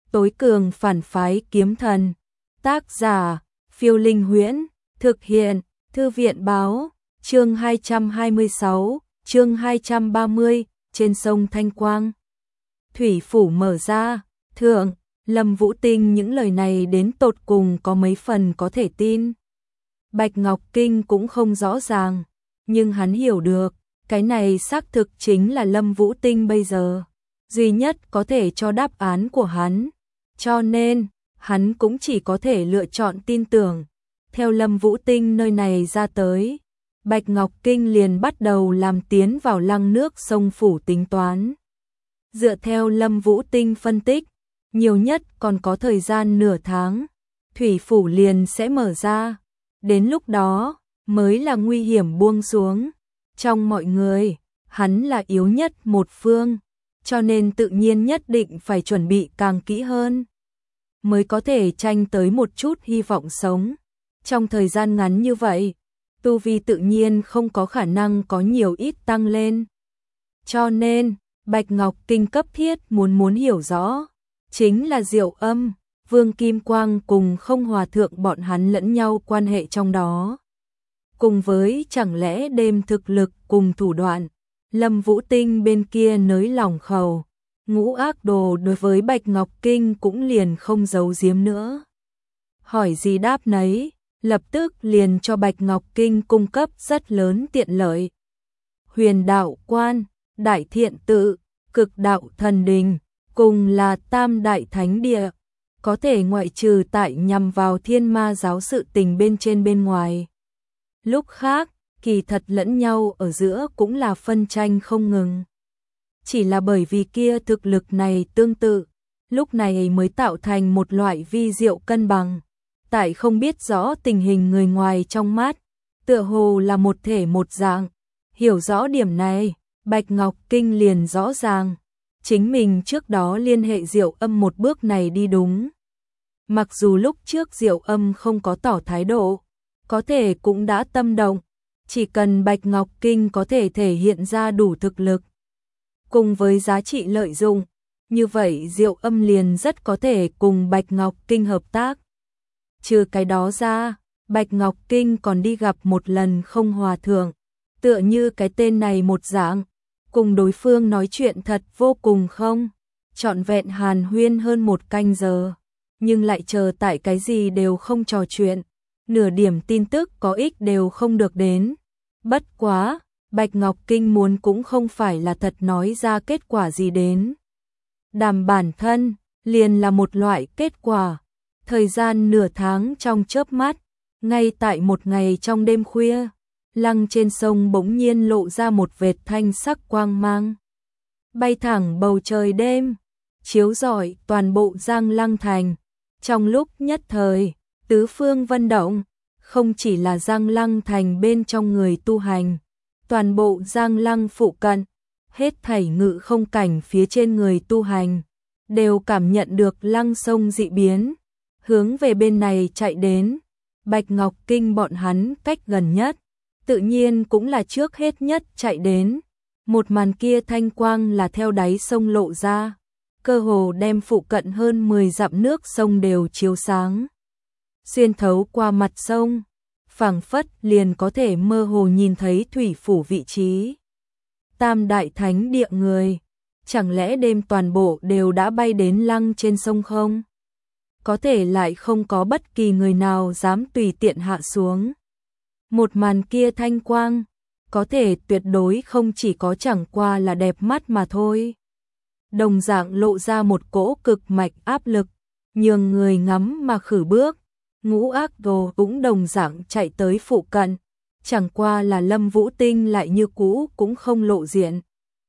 tối cường phản phái kiếm thần. Tác giả, Phiêu Linh Huyễn, thực hiện, Thư viện Báo, chương 226, chương 230, trên sông Thanh Quang. Thủy phủ mở ra, thượng, Lâm Vũ Tinh những lời này đến tột cùng có mấy phần có thể tin. Bạch Ngọc Kinh cũng không rõ ràng, nhưng hắn hiểu được, cái này xác thực chính là Lâm Vũ Tinh bây giờ duy nhất có thể cho đáp án của hắn, cho nên hắn cũng chỉ có thể lựa chọn tin tưởng. Theo Lâm Vũ Tinh nơi này ra tới, Bạch Ngọc Kinh liền bắt đầu làm tiến vào lăng nước sông phủ tính toán. Dựa theo Lâm Vũ Tinh phân tích, nhiều nhất còn có thời gian nửa tháng, thủy phủ liền sẽ mở ra. Đến lúc đó, mới là nguy hiểm buông xuống. Trong mọi người, hắn là yếu nhất một phương, cho nên tự nhiên nhất định phải chuẩn bị càng kỹ hơn, mới có thể tranh tới một chút hy vọng sống. Trong thời gian ngắn như vậy, tu vi tự nhiên không có khả năng có nhiều ít tăng lên. Cho nên, Bạch Ngọc Kinh cấp thiết muốn hiểu rõ, chính là Diệu Âm, Vương Kim Quang cùng Không Hòa Thượng bọn hắn lẫn nhau quan hệ trong đó. Cùng với chẳng lẽ đêm thực lực cùng thủ đoạn, Lâm Vũ Tinh bên kia nới lỏng khẩu, Ngũ Ác Đồ đối với Bạch Ngọc Kinh cũng liền không giấu giếm nữa. Hỏi gì đáp nấy, lập tức liền cho Bạch Ngọc Kinh cung cấp rất lớn tiện lợi. Huyền Đạo Quan, Đại Thiện Tự, Cực Đạo Thần Đình, cùng là Tam Đại Thánh Địa, có thể ngoại trừ tại nhằm vào Thiên Ma giáo sự tình bên trên bên ngoài. Lúc khác, kỳ thật lẫn nhau ở giữa cũng là phân tranh không ngừng. Chỉ là bởi vì kia thực lực này tương tự, lúc này mới tạo thành một loại vi diệu cân bằng. Tại không biết rõ tình hình người ngoài trong mắt, tựa hồ là một thể một dạng. Hiểu rõ điểm này, Bạch Ngọc Kinh liền rõ ràng, chính mình trước đó liên hệ Diệu Âm một bước này đi đúng. Mặc dù lúc trước Diệu Âm không có tỏ thái độ, có thể cũng đã tâm động, chỉ cần Bạch Ngọc Kinh có thể thể hiện ra đủ thực lực, cùng với giá trị lợi dụng, như vậy Diệu Âm liền rất có thể cùng Bạch Ngọc Kinh hợp tác. Trừ cái đó ra, Bạch Ngọc Kinh còn đi gặp một lần Không Hòa Thượng, tựa như cái tên này một dạng, cùng đối phương nói chuyện thật vô cùng không, trọn vẹn hàn huyên hơn một canh giờ, nhưng lại chờ tại cái gì đều không trò chuyện, nửa điểm tin tức có ích đều không được đến. Bất quá, Bạch Ngọc Kinh muốn cũng không phải là thật nói ra kết quả gì đến. Đàm bản thân, liền là một loại kết quả. Thời gian nửa tháng trong chớp mắt, ngay tại một ngày trong đêm khuya, lăng trên sông bỗng nhiên lộ ra một vệt thanh sắc quang mang. Bay thẳng bầu trời đêm, chiếu rọi toàn bộ Giang Lăng thành. Trong lúc nhất thời, tứ phương vân động, không chỉ là Giang Lăng thành bên trong người tu hành, toàn bộ Giang Lăng phụ cận, hết thảy ngự không cảnh phía trên người tu hành, đều cảm nhận được lăng sông dị biến, hướng về bên này chạy đến. Bạch Ngọc Kinh bọn hắn cách gần nhất, tự nhiên cũng là trước hết nhất chạy đến. Một màn kia thanh quang là theo đáy sông lộ ra, cơ hồ đem phụ cận hơn 10 dặm nước sông đều chiếu sáng. Xuyên thấu qua mặt sông, phảng phất liền có thể mơ hồ nhìn thấy thủy phủ vị trí. Tam Đại Thánh Địa người, chẳng lẽ đêm toàn bộ đều đã bay đến lăng trên sông không? Có thể lại không có bất kỳ người nào dám tùy tiện hạ xuống. Một màn kia thanh quang, có thể tuyệt đối không chỉ có chẳng qua là đẹp mắt mà thôi. Đồng dạng lộ ra một cỗ cực mạch áp lực, nhường người ngắm mà khử bước. Ngũ Ác Đồ cũng đồng dạng chạy tới phụ cận, chẳng qua là Lâm Vũ Tinh lại như cũ cũng không lộ diện.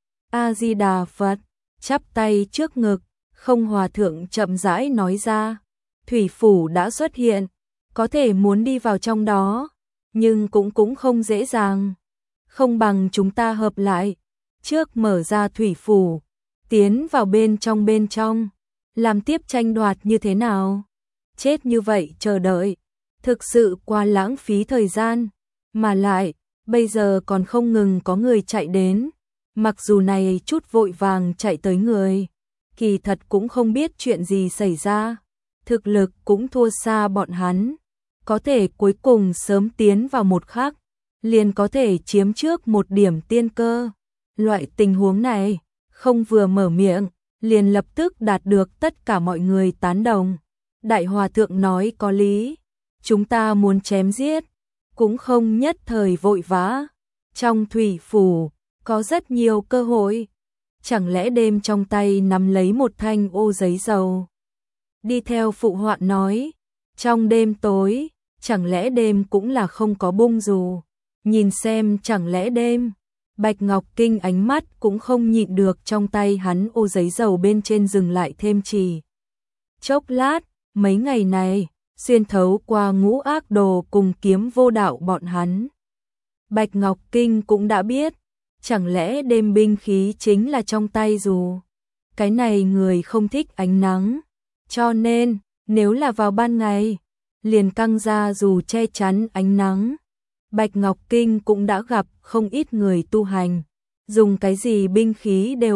A Di Đà Phật, chắp tay trước ngực, Không Hòa Thượng chậm rãi nói ra, thủy phủ đã xuất hiện, có thể muốn đi vào trong đó, nhưng cũng không dễ dàng. Không bằng chúng ta hợp lại, trước mở ra thủy phủ, tiến vào bên trong, làm tiếp tranh đoạt như thế nào? Chết như vậy chờ đợi, thực sự quá lãng phí thời gian, mà lại, bây giờ còn không ngừng có người chạy đến, mặc dù này chút vội vàng chạy tới người, kỳ thật cũng không biết chuyện gì xảy ra, thực lực cũng thua xa bọn hắn, có thể cuối cùng sớm tiến vào một khắc, liền có thể chiếm trước một điểm tiên cơ. Loại tình huống này, không vừa mở miệng, liền lập tức đạt được tất cả mọi người tán đồng. Đại Hòa Thượng nói có lý, chúng ta muốn chém giết, cũng không nhất thời vội vã. Trong thủy phủ, có rất nhiều cơ hội. Chẳng lẽ đêm trong tay nắm lấy một thanh ô giấy dầu. Đi theo phụ họa nói, trong đêm tối, chẳng lẽ đêm cũng là không có bung dù. Nhìn xem chẳng lẽ đêm. Bạch Ngọc Kinh ánh mắt cũng không nhịn được trong tay hắn ô giấy dầu bên trên dừng lại thêm chỉ. Chốc lát, mấy ngày này, xuyên thấu qua ngũ ác đồ cùng kiếm vô đạo bọn hắn. Bạch Ngọc Kinh cũng đã biết, chẳng lẽ đêm binh khí chính là trong tay dù. Cái này người không thích ánh nắng, cho nên, nếu là vào ban ngày, liền căng ra dù che chắn ánh nắng. Bạch Ngọc Kinh cũng đã gặp không ít người tu hành, dùng cái gì binh khí đều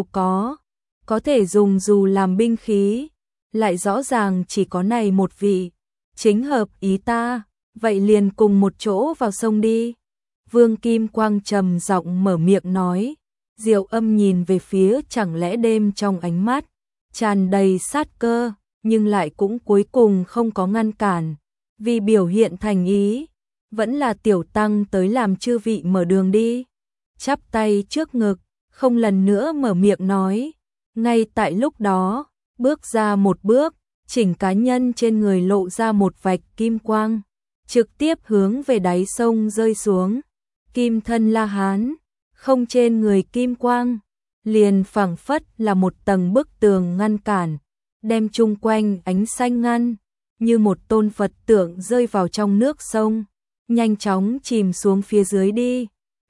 có thể dùng dù làm binh khí, lại rõ ràng chỉ có này một vị, chính hợp ý ta, vậy liền cùng một chỗ vào sông đi. Vương Kim Quang trầm giọng mở miệng nói, Diệu Âm nhìn về phía chẳng lẽ đêm trong ánh mắt, tràn đầy sát cơ, nhưng lại cũng cuối cùng không có ngăn cản, vì biểu hiện thành ý. Vẫn là tiểu tăng tới làm chư vị mở đường đi. Chắp tay trước ngực, không lần nữa mở miệng nói. Ngay tại lúc đó, bước ra một bước, chỉnh cá nhân trên người lộ ra một vạch kim quang, trực tiếp hướng về đáy sông rơi xuống. Kim thân La Hán, không trên người kim quang, liền phảng phất là một tầng bức tường ngăn cản, đem chung quanh ánh xanh ngăn, như một tôn Phật tượng rơi vào trong nước sông. Nhanh chóng chìm xuống phía dưới đi,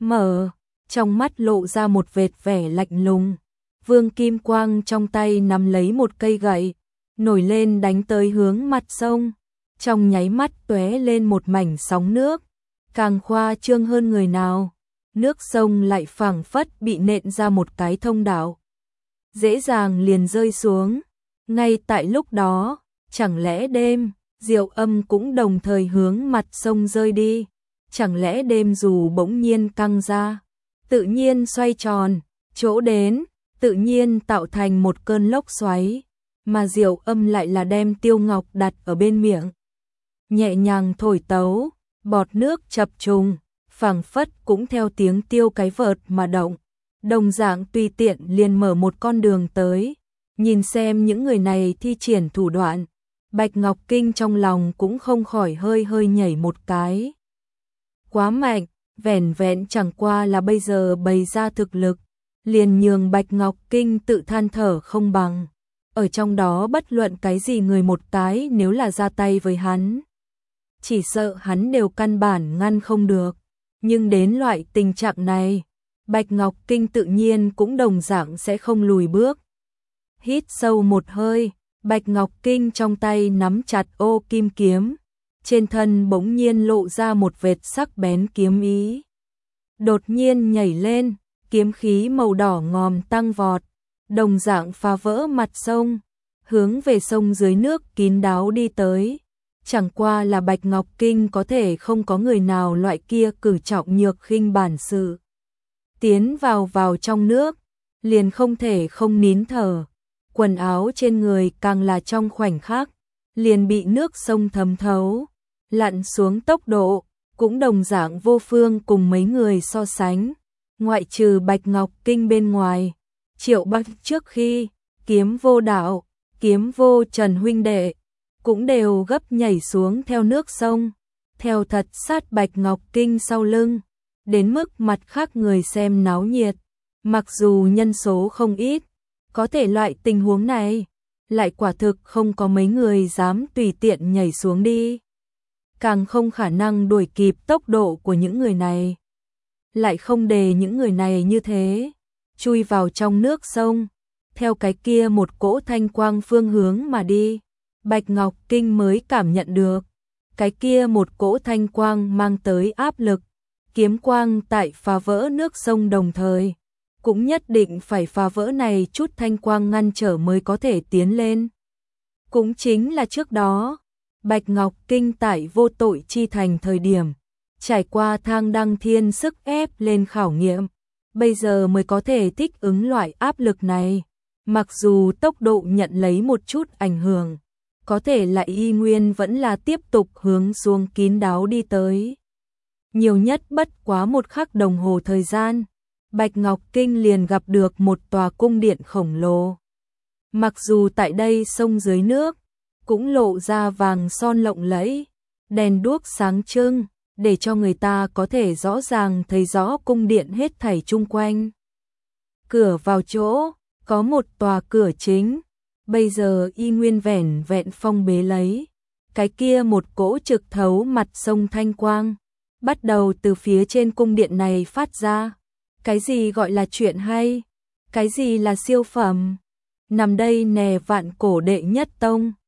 trong mắt lộ ra một vệt vẻ lạnh lùng. Vương Kim Quang trong tay nắm lấy một cây gậy, nổi lên đánh tới hướng mặt sông, trong nháy mắt tóe lên một mảnh sóng nước, càng khoa trương hơn người nào, nước sông lại phảng phất bị nện ra một cái thông đạo, dễ dàng liền rơi xuống. Ngay tại lúc đó, chẳng lẽ đêm Diệu Âm cũng đồng thời hướng mặt sông rơi đi, chẳng lẽ đêm dù bỗng nhiên căng ra, tự nhiên xoay tròn, chỗ đến, tự nhiên tạo thành một cơn lốc xoáy, mà Diệu Âm lại là đem Tiêu Ngọc đặt ở bên miệng. Nhẹ nhàng thổi tấu, bọt nước chập trùng, phảng phất cũng theo tiếng tiêu cái vợt mà động, đồng dạng tùy tiện liền mở một con đường tới, nhìn xem những người này thi triển thủ đoạn. Bạch Ngọc Kinh trong lòng cũng không khỏi hơi nhảy một cái. Quá mạnh, vẻn vẹn chẳng qua là bây giờ bày ra thực lực, liền nhường Bạch Ngọc Kinh tự than thở không bằng. Ở trong đó bất luận cái gì người một cái nếu là ra tay với hắn, chỉ sợ hắn đều căn bản ngăn không được. Nhưng đến loại tình trạng này, Bạch Ngọc Kinh tự nhiên cũng đồng dạng sẽ không lùi bước. Hít sâu một hơi, Bạch Ngọc Kinh trong tay nắm chặt ô kim kiếm, trên thân bỗng nhiên lộ ra một vệt sắc bén kiếm ý. Đột nhiên nhảy lên, kiếm khí màu đỏ ngòm tăng vọt, đồng dạng phá vỡ mặt sông, hướng về sông dưới nước kín đáo đi tới. Chẳng qua là Bạch Ngọc Kinh có thể không có người nào loại kia cử trọng nhược khinh bản sự. Tiến vào trong nước, liền không thể không nín thở. Quần áo trên người càng là trong khoảnh khắc, liền bị nước sông thấm thấu, lặn xuống tốc độ, cũng đồng dạng vô phương cùng mấy người so sánh. Ngoại trừ Bạch Ngọc Kinh bên ngoài, Triệu Bắc trước khi, kiếm vô đạo, kiếm vô Trần huynh đệ, cũng đều gấp nhảy xuống theo nước sông, theo thật sát Bạch Ngọc Kinh sau lưng, đến mức mặt khác người xem náo nhiệt, mặc dù nhân số không ít, có thể loại tình huống này, lại quả thực không có mấy người dám tùy tiện nhảy xuống đi. Càng không khả năng đuổi kịp tốc độ của những người này. Lại không để những người này như thế, chui vào trong nước sông, theo cái kia một cỗ thanh quang phương hướng mà đi. Bạch Ngọc Kinh mới cảm nhận được, cái kia một cỗ thanh quang mang tới áp lực, kiếm quang tại phá vỡ nước sông đồng thời, cũng nhất định phải phá vỡ này chút thanh quang ngăn trở mới có thể tiến lên. Cũng chính là trước đó, Bạch Ngọc Kinh tại Vô Tội Chi Thành thời điểm, trải qua thang đăng thiên sức ép lên khảo nghiệm, bây giờ mới có thể thích ứng loại áp lực này. Mặc dù tốc độ nhận lấy một chút ảnh hưởng, có thể lại y nguyên vẫn là tiếp tục hướng xuống kín đáo đi tới. Nhiều nhất bất quá 1 khắc đồng hồ thời gian, Bạch Ngọc Kinh liền gặp được một tòa cung điện khổng lồ. Mặc dù tại đây sông dưới nước, cũng lộ ra vàng son lộng lẫy, đèn đuốc sáng trưng, để cho người ta có thể rõ ràng thấy rõ cung điện hết thảy chung quanh. Cửa vào chỗ, có một tòa cửa chính, bây giờ y nguyên vẻn vẹn phong bế lấy. Cái kia một cỗ trực thấu mặt sông thanh quang, bắt đầu từ phía trên cung điện này phát ra. Cái gì gọi là chuyện hay? Cái gì là siêu phẩm? Nằm đây nè vạn cổ đệ nhất tông.